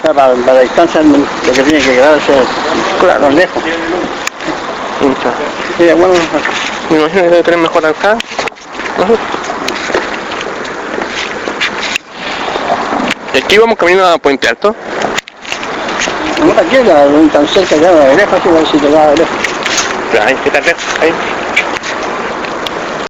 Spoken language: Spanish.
sea, para la distancia lo que tiene que quedarse, claro, lejos. Sí, bueno, me imagino que debe tener mejor acá. Y aquí vamos caminando a Puente Alto. no aquí, tan cerca ya, de lejos, si te va de lejos. Ahí, ¿qué tal lejos? Ahí.